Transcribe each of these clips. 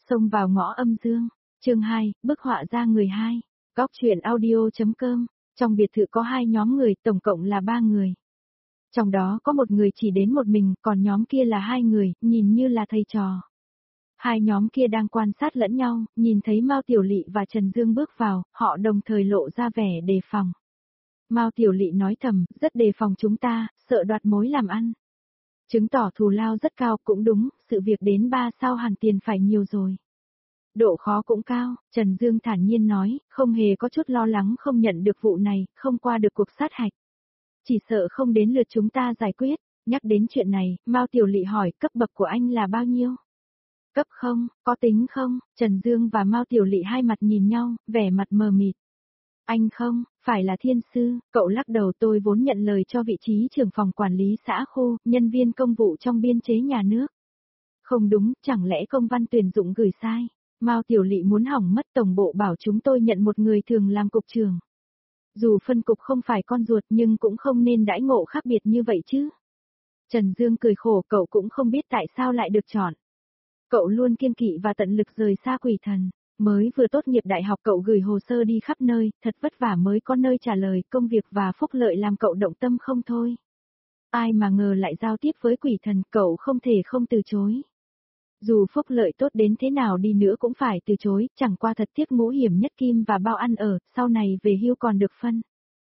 Xông vào ngõ âm dương. Chương 2, bức họa ra người 2. Góc truyện audio.com. Trong biệt thự có 2 nhóm người, tổng cộng là 3 người. Trong đó có một người chỉ đến một mình, còn nhóm kia là 2 người, nhìn như là thầy trò. 2 nhóm kia đang quan sát lẫn nhau, nhìn thấy Mao Tiểu Lị và Trần Dương bước vào, họ đồng thời lộ ra vẻ đề phòng. Mao Tiểu Lị nói thầm, rất đề phòng chúng ta, sợ đoạt mối làm ăn. Chứng tỏ thù lao rất cao, cũng đúng, sự việc đến 3 sao hẳn tiền phải nhiều rồi. Độ khó cũng cao, Trần Dương thản nhiên nói, không hề có chút lo lắng không nhận được vụ này, không qua được cuộc sát hạch. Chỉ sợ không đến lượt chúng ta giải quyết. Nhắc đến chuyện này, Mao Tiểu Lị hỏi cấp bậc của anh là bao nhiêu? Cấp không, có tính không? Trần Dương và Mao Tiểu Lị hai mặt nhìn nhau, vẻ mặt mờ mịt. Anh không, phải là thiên sư, cậu lắc đầu. Tôi vốn nhận lời cho vị trí trưởng phòng quản lý xã khu, nhân viên công vụ trong biên chế nhà nước. Không đúng, chẳng lẽ công văn tuyển dụng gửi sai? Mao Tiểu Lị muốn hỏng mất, tổng bộ bảo chúng tôi nhận một người thường làm cục trưởng. Dù phân cục không phải con ruột nhưng cũng không nên đãi ngộ khác biệt như vậy chứ. Trần Dương cười khổ, cậu cũng không biết tại sao lại được chọn. Cậu luôn kiêng kỵ và tận lực rời xa quỷ thần. Mới vừa tốt nghiệp đại học cậu gửi hồ sơ đi khắp nơi, thật vất vả mới có nơi trả lời, công việc và phúc lợi làm cậu động tâm không thôi. Ai mà ngờ lại giao tiếp với quỷ thần, cậu không thể không từ chối. Dù phúc lợi tốt đến thế nào đi nữa cũng phải từ chối, chẳng qua thật tiếc ngũ hiểm nhất kim và bao ăn ở, sau này về hưu còn được phân.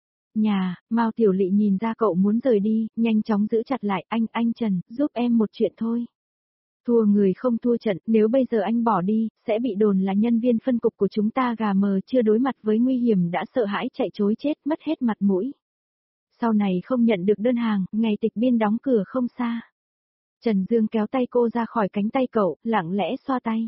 Nhà, Mao Tiểu Lị nhìn ra cậu muốn rời đi, nhanh chóng giữ chặt lại, anh Trần, giúp em một chuyện thôi. Thua người không thua trận, nếu bây giờ anh bỏ đi, sẽ bị đồn là nhân viên phân cục của chúng ta gà mờ chưa đối mặt với nguy hiểm đã sợ hãi chạy trối chết, mất hết mặt mũi. Sau này không nhận được đơn hàng, ngày tịch biên đóng cửa không xa. Trần Dương kéo tay cô ra khỏi cánh tay cậu, lặng lẽ xoa tay.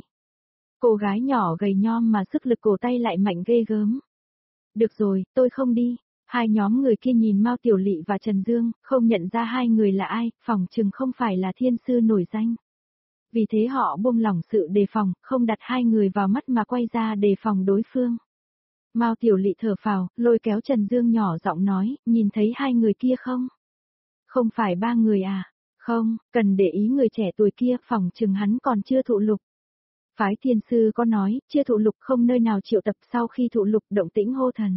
Cô gái nhỏ gầy nhom mà sức lực cổ tay lại mạnh ghê gớm. Được rồi, tôi không đi. 2 nhóm người kia nhìn Mao Tiểu Lị và Trần Dương, không nhận ra 2 người là ai, phỏng chừng không phải là thiên sư nổi danh. Vì thế họ buông lỏng sự đề phòng, không đặt 2 người vào mắt mà quay ra đề phòng đối phương. Mao Tiểu Lị thở phào, lôi kéo Trần Dương nhỏ giọng nói, nhìn thấy 2 người kia không? Không phải 3 người à? Không, cần để ý người trẻ tuổi kia, phỏng chừng hắn còn chưa thụ lục. Phái thiên sư có nói, chưa thụ lục không nơi nào triệu tập, sau khi thụ lục động tĩnh hô thần.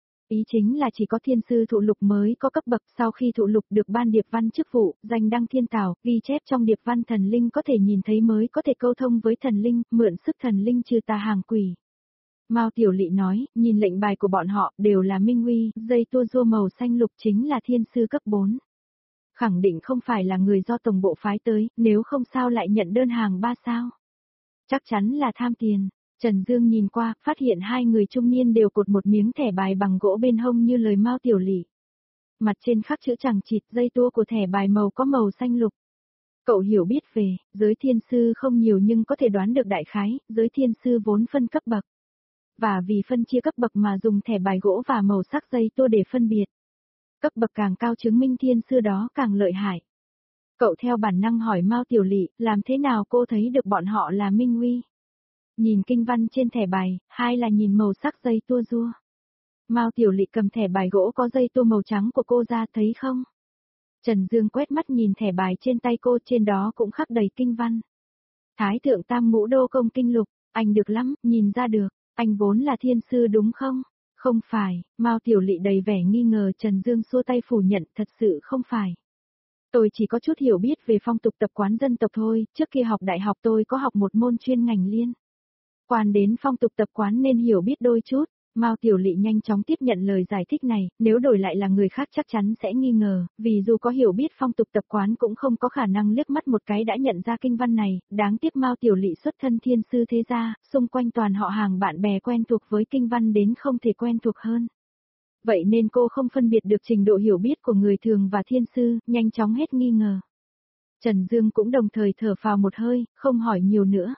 Ý chính là chỉ có thiên sư thụ lục mới có cấp bậc, sau khi thụ lục được ban điệp văn chức vụ, danh đăng thiên tảo, ghi chép trong điệp văn thần linh có thể nhìn thấy mới có thể câu thông với thần linh, mượn sức thần linh trừ tà hàng quỷ. Mao Tiểu Lị nói, nhìn lệnh bài của bọn họ đều là minh uy, dây tua rua màu xanh lục chính là thiên sư cấp 4. Khẳng định không phải là người do tổng bộ phái tới, nếu không sao lại nhận đơn hàng 3 sao. Chắc chắn là tham tiền. Trần Dương nhìn qua, phát hiện 2 người trung niên đều cột một miếng thẻ bài bằng gỗ bên hông như lời Mao Tiểu Lị. Mặt trên khắc chữ chằng chịt, dây tua của thẻ bài màu có màu xanh lục. Cậu hiểu biết về, giới thiên sư không nhiều nhưng có thể đoán được đại khái, giới thiên sư vốn phân cấp bậc. Và vì phân chia cấp bậc mà dùng thẻ bài gỗ và màu sắc dây tua để phân biệt. Cấp bậc càng cao chứng minh thiên sư đó càng lợi hại. Cậu theo bản năng hỏi Mao Tiểu Lị, làm thế nào cô thấy được bọn họ là minh uy? Nhìn kinh văn trên thẻ bài, hay là nhìn màu sắc dây tua rua? Mao Tiểu Lị cầm thẻ bài gỗ có dây tua màu trắng của cô ra, thấy không? Trần Dương quét mắt nhìn thẻ bài trên tay cô, trên đó cũng khắc đầy kinh văn. Thái thượng tam ngũ đô công kinh lục, anh được lắm, nhìn ra được, anh vốn là thiên sư đúng không? Không phải, Mao Tiểu Lị đầy vẻ nghi ngờ. Trần Dương xua tay phủ nhận, thật sự không phải. Tôi chỉ có chút hiểu biết về phong tục tập quán dân tộc thôi, trước khi học đại học tôi có học một môn chuyên ngành liên quan đến phong tục tập quán nên hiểu biết đôi chút. Mao Tiểu Lị nhanh chóng tiếp nhận lời giải thích này, nếu đổi lại là người khác chắc chắn sẽ nghi ngờ, vì dù có hiểu biết phong tục tập quán cũng không có khả năng liếc mắt một cái đã nhận ra kinh văn này, đáng tiếc Mao Tiểu Lị xuất thân thiên sư thế gia, xung quanh toàn họ hàng bạn bè quen thuộc với kinh văn đến không thể quen thuộc hơn. Vậy nên cô không phân biệt được trình độ hiểu biết của người thường và thiên sư, nhanh chóng hết nghi ngờ. Trần Dương cũng đồng thời thở phào một hơi, không hỏi nhiều nữa.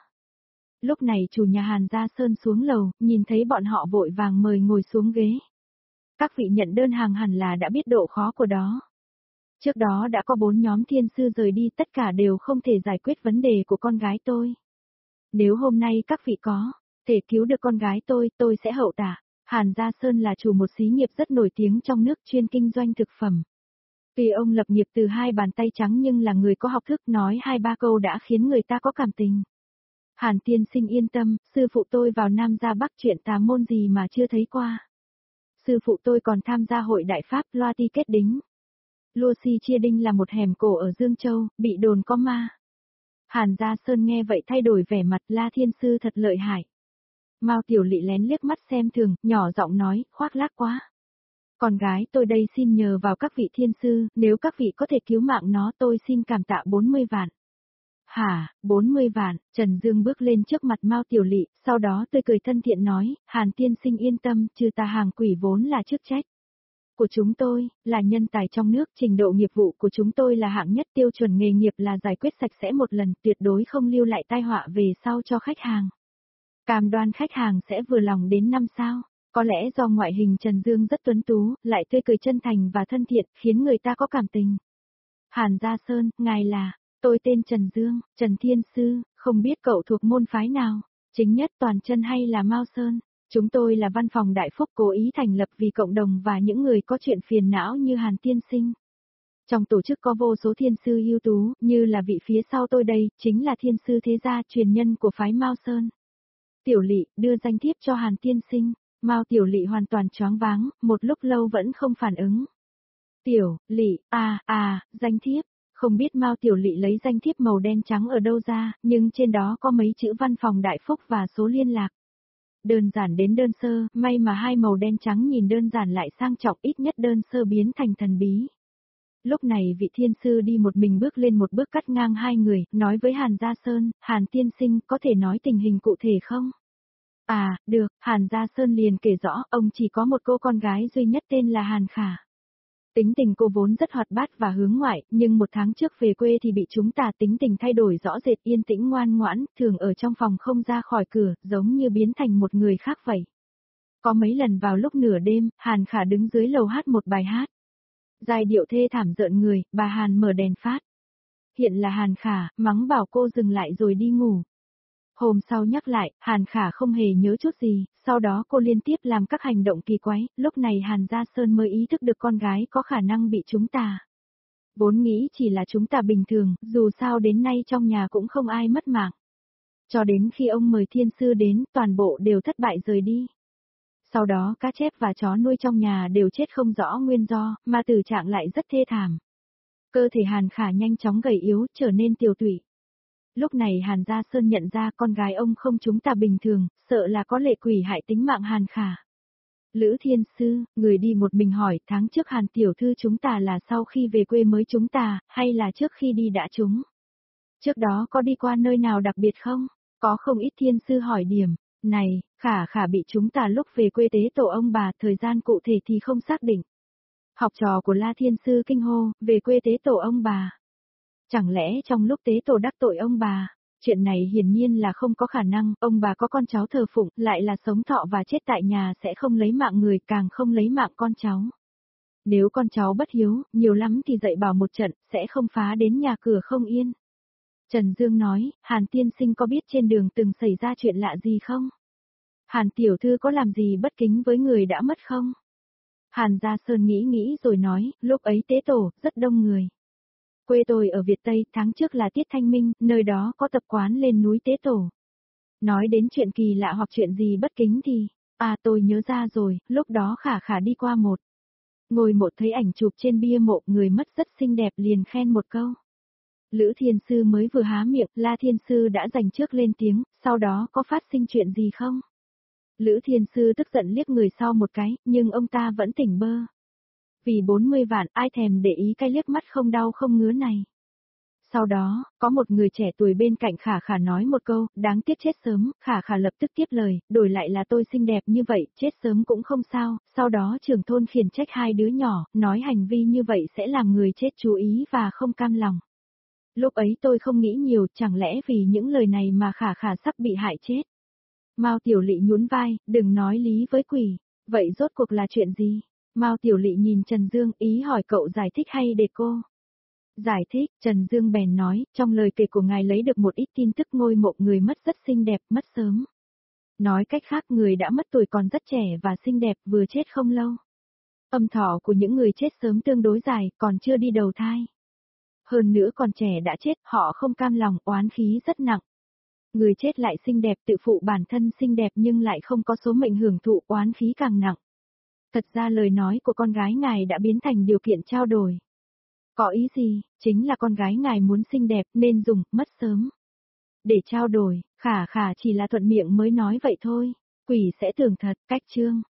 Lúc này chủ nhà Hàn Gia Sơn xuống lầu, nhìn thấy bọn họ vội vàng mời ngồi xuống ghế. Các vị nhận đơn hàng hẳn là đã biết độ khó của đó. Trước đó đã có 4 nhóm thiên sư rời đi, tất cả đều không thể giải quyết vấn đề của con gái tôi. Nếu hôm nay các vị có thể cứu được con gái tôi sẽ hậu tạ. Hàn Gia Sơn là chủ một xí nghiệp rất nổi tiếng trong nước chuyên kinh doanh thực phẩm. Tuy ông lập nghiệp từ 2 bàn tay trắng nhưng là người có học thức, nói 2-3 câu đã khiến người ta có cảm tình. Hàn tiên sinh yên tâm, sư phụ tôi vào Nam ra Bắc chuyện tà môn gì mà chưa thấy qua. Sư phụ tôi còn tham gia hội đại pháp loa ti kết đính. Lucy chia đinh là một hẻm cổ ở Dương Châu, bị đồn có ma. Hàn Gia Sơn nghe vậy thay đổi vẻ mặt, La Thiên Sư thật lợi hại. Mao Tiểu Lị lén liếc mắt xem thường, nhỏ giọng nói, khoác lác quá. Con gái tôi đây xin nhờ vào các vị thiên sư, nếu các vị có thể cứu mạng nó tôi xin cảm tạ 40 vạn. Hả, 40 vạn, Trần Dương bước lên trước mặt Mao Tiểu Lị, sau đó tươi cười thân thiện nói, Hàn tiên sinh yên tâm, trừ tà hàng quỷ vốn là chức trách của chúng tôi, là nhân tài trong nước, trình độ nghiệp vụ của chúng tôi là hạng nhất, tiêu chuẩn nghề nghiệp là giải quyết sạch sẽ một lần, tuyệt đối không lưu lại tai họa về sau cho khách hàng. Cam đoan khách hàng sẽ vừa lòng đến 5 sao. Có lẽ do ngoại hình Trần Dương rất tuấn tú, lại tươi cười chân thành và thân thiện, khiến người ta có cảm tình. Hàn Gia Sơn, ngài là, tôi tên Trần Dương, Trần Thiên Sư, không biết cậu thuộc môn phái nào, chính nhất Toàn Chân hay là Mao Sơn. Chúng tôi là văn phòng đại phúc cố ý thành lập vì cộng đồng và những người có chuyện phiền não như Hàn Tiên Sinh. Trong tổ chức có vô số thiên sư ưu tú, như là vị phía sau tôi đây, chính là thiên sư thế gia truyền nhân của phái Mao Sơn. Tiểu Lị, đưa danh thiếp cho Hàn Tiên Sinh. Mao Tiểu Lị hoàn toàn choáng váng, một lúc lâu vẫn không phản ứng. Tiểu Lị, danh thiếp. Không biết Mao Tiểu Lị lấy danh thiếp màu đen trắng ở đâu ra, nhưng trên đó có mấy chữ văn phòng đại phúc và số liên lạc. Đơn giản đến đơn sơ, may mà hai màu đen trắng nhìn đơn giản lại sang trọng, ít nhất đơn sơ biến thành thần bí. Lúc này vị thiên sư đi một mình bước lên một bước cắt ngang hai người, nói với Hàn Gia Sơn, Hàn tiên sinh có thể nói tình hình cụ thể không? Được, Hàn Gia Sơn liền kể rõ, ông chỉ có một cô con gái duy nhất tên là Hàn Khả. Tính tình cô vốn rất hoạt bát và hướng ngoại, nhưng một tháng trước về quê thì bị chúng tà tính tình thay đổi rõ rệt, yên tĩnh ngoan ngoãn, thường ở trong phòng không ra khỏi cửa, giống như biến thành một người khác vậy. Có mấy lần vào lúc nửa đêm, Hàn Khả đứng dưới lầu hát một bài hát. Giai điệu thê thảm rợn người, bà Hàn mở đèn phát. Hiện là Hàn Khả, mắng bảo cô dừng lại rồi đi ngủ. Hôm sau nhắc lại, Hàn Khả không hề nhớ chút gì, sau đó cô liên tiếp làm các hành động kỳ quái, lúc này Hàn Gia Sơn mới ý thức được con gái có khả năng bị chúng tà. Vốn nghĩ chỉ là chúng tà bình thường, dù sao đến nay trong nhà cũng không ai mất mạng. Cho đến khi ông mời thiên sư đến, toàn bộ đều thất bại rời đi. Sau đó cá chép và chó nuôi trong nhà đều chết không rõ nguyên do, mà tử trạng lại rất thê thảm. Cơ thể Hàn Khả nhanh chóng gầy yếu, trở nên tiều tụy. Lúc này Hàn Gia Sơn nhận ra con gái ông không chúng ta bình thường, sợ là có lệ quỷ hại tính mạng Hàn Khả. Lữ Thiên Sư, người đi một mình hỏi, tháng trước Hàn Tiểu Thư chúng ta là sau khi về quê mới chúng ta, hay là trước khi đi đã chúng? Trước đó có đi qua nơi nào đặc biệt không? Có không ít Thiên Sư hỏi điểm. Này, Khả bị chúng ta lúc về quê tế tổ ông bà, thời gian cụ thể thì không xác định. Học trò của La Thiên Sư kinh hô, về quê tế tổ ông bà. Chẳng lẽ trong lúc tế tổ đắc tội ông bà? Chuyện này hiển nhiên là không có khả năng, ông bà có con cháu thờ phụng, lại là sống thọ và chết tại nhà sẽ không lấy mạng người, càng không lấy mạng con cháu. Nếu con cháu bất hiếu, nhiều lắm thì dạy bảo một trận, sẽ không phá đến nhà cửa không yên. Trần Dương nói, Hàn tiên sinh có biết trên đường từng xảy ra chuyện lạ gì không? Hàn tiểu thư có làm gì bất kính với người đã mất không? Hàn Gia Sơn nghĩ rồi nói, lúc ấy tế tổ, rất đông người. Quê tôi ở Việt Tây, tháng trước là tiết thanh minh, nơi đó có tập quán lên núi tế tổ. Nói đến chuyện kỳ lạ hoặc chuyện gì bất kính thì, tôi nhớ ra rồi, lúc đó Khả đi qua một ngôi mộ, thấy ảnh chụp trên bia mộ, người mất rất xinh đẹp, liền khen một câu. Lữ Thiên Sư mới vừa há miệng, La Thiên Sư đã giành trước lên tiếng, sau đó có phát sinh chuyện gì không? Lữ Thiên Sư tức giận liếc người sau một cái, nhưng ông ta vẫn tỉnh bơ. Vì 40 vạn, ai thèm để ý cái liếc mắt không đau không ngứa này. Sau đó, có một người trẻ tuổi bên cạnh Khả nói một câu, đáng tiếc chết sớm, Khả lập tức tiếp lời, đổi lại là tôi xinh đẹp như vậy, chết sớm cũng không sao, sau đó trưởng thôn khiển trách hai đứa nhỏ, nói hành vi như vậy sẽ làm người chết chú ý và không cam lòng. Lúc ấy tôi không nghĩ nhiều, chẳng lẽ vì những lời này mà Khả sắp bị hại chết. Mao Tiểu Lị nhún vai, đừng nói lý với quỷ, vậy rốt cuộc là chuyện gì? Mao Tiểu Lị nhìn Trần Dương, ý hỏi cậu giải thích hay để cô? Giải thích, Trần Dương bèn nói, trong lời kể của ngài lấy được một ít tin tức ngôi mộ người mất rất xinh đẹp, mất sớm. Nói cách khác người đã mất tuổi còn rất trẻ và xinh đẹp, vừa chết không lâu. Âm thọ của những người chết sớm tương đối dài, còn chưa đi đầu thai. Hơn nữa còn trẻ đã chết, họ không cam lòng, oán khí rất nặng. Người chết lại xinh đẹp tự phụ bản thân xinh đẹp nhưng lại không có số mệnh hưởng thụ oán khí càng nặng. Thật ra lời nói của con gái ngài đã biến thành điều kiện trao đổi. Có ý gì, chính là con gái ngài muốn xinh đẹp nên dùng, mất sớm. Để trao đổi, khả chỉ là thuận miệng mới nói vậy thôi. Quỷ sẽ tưởng thật, cách chương.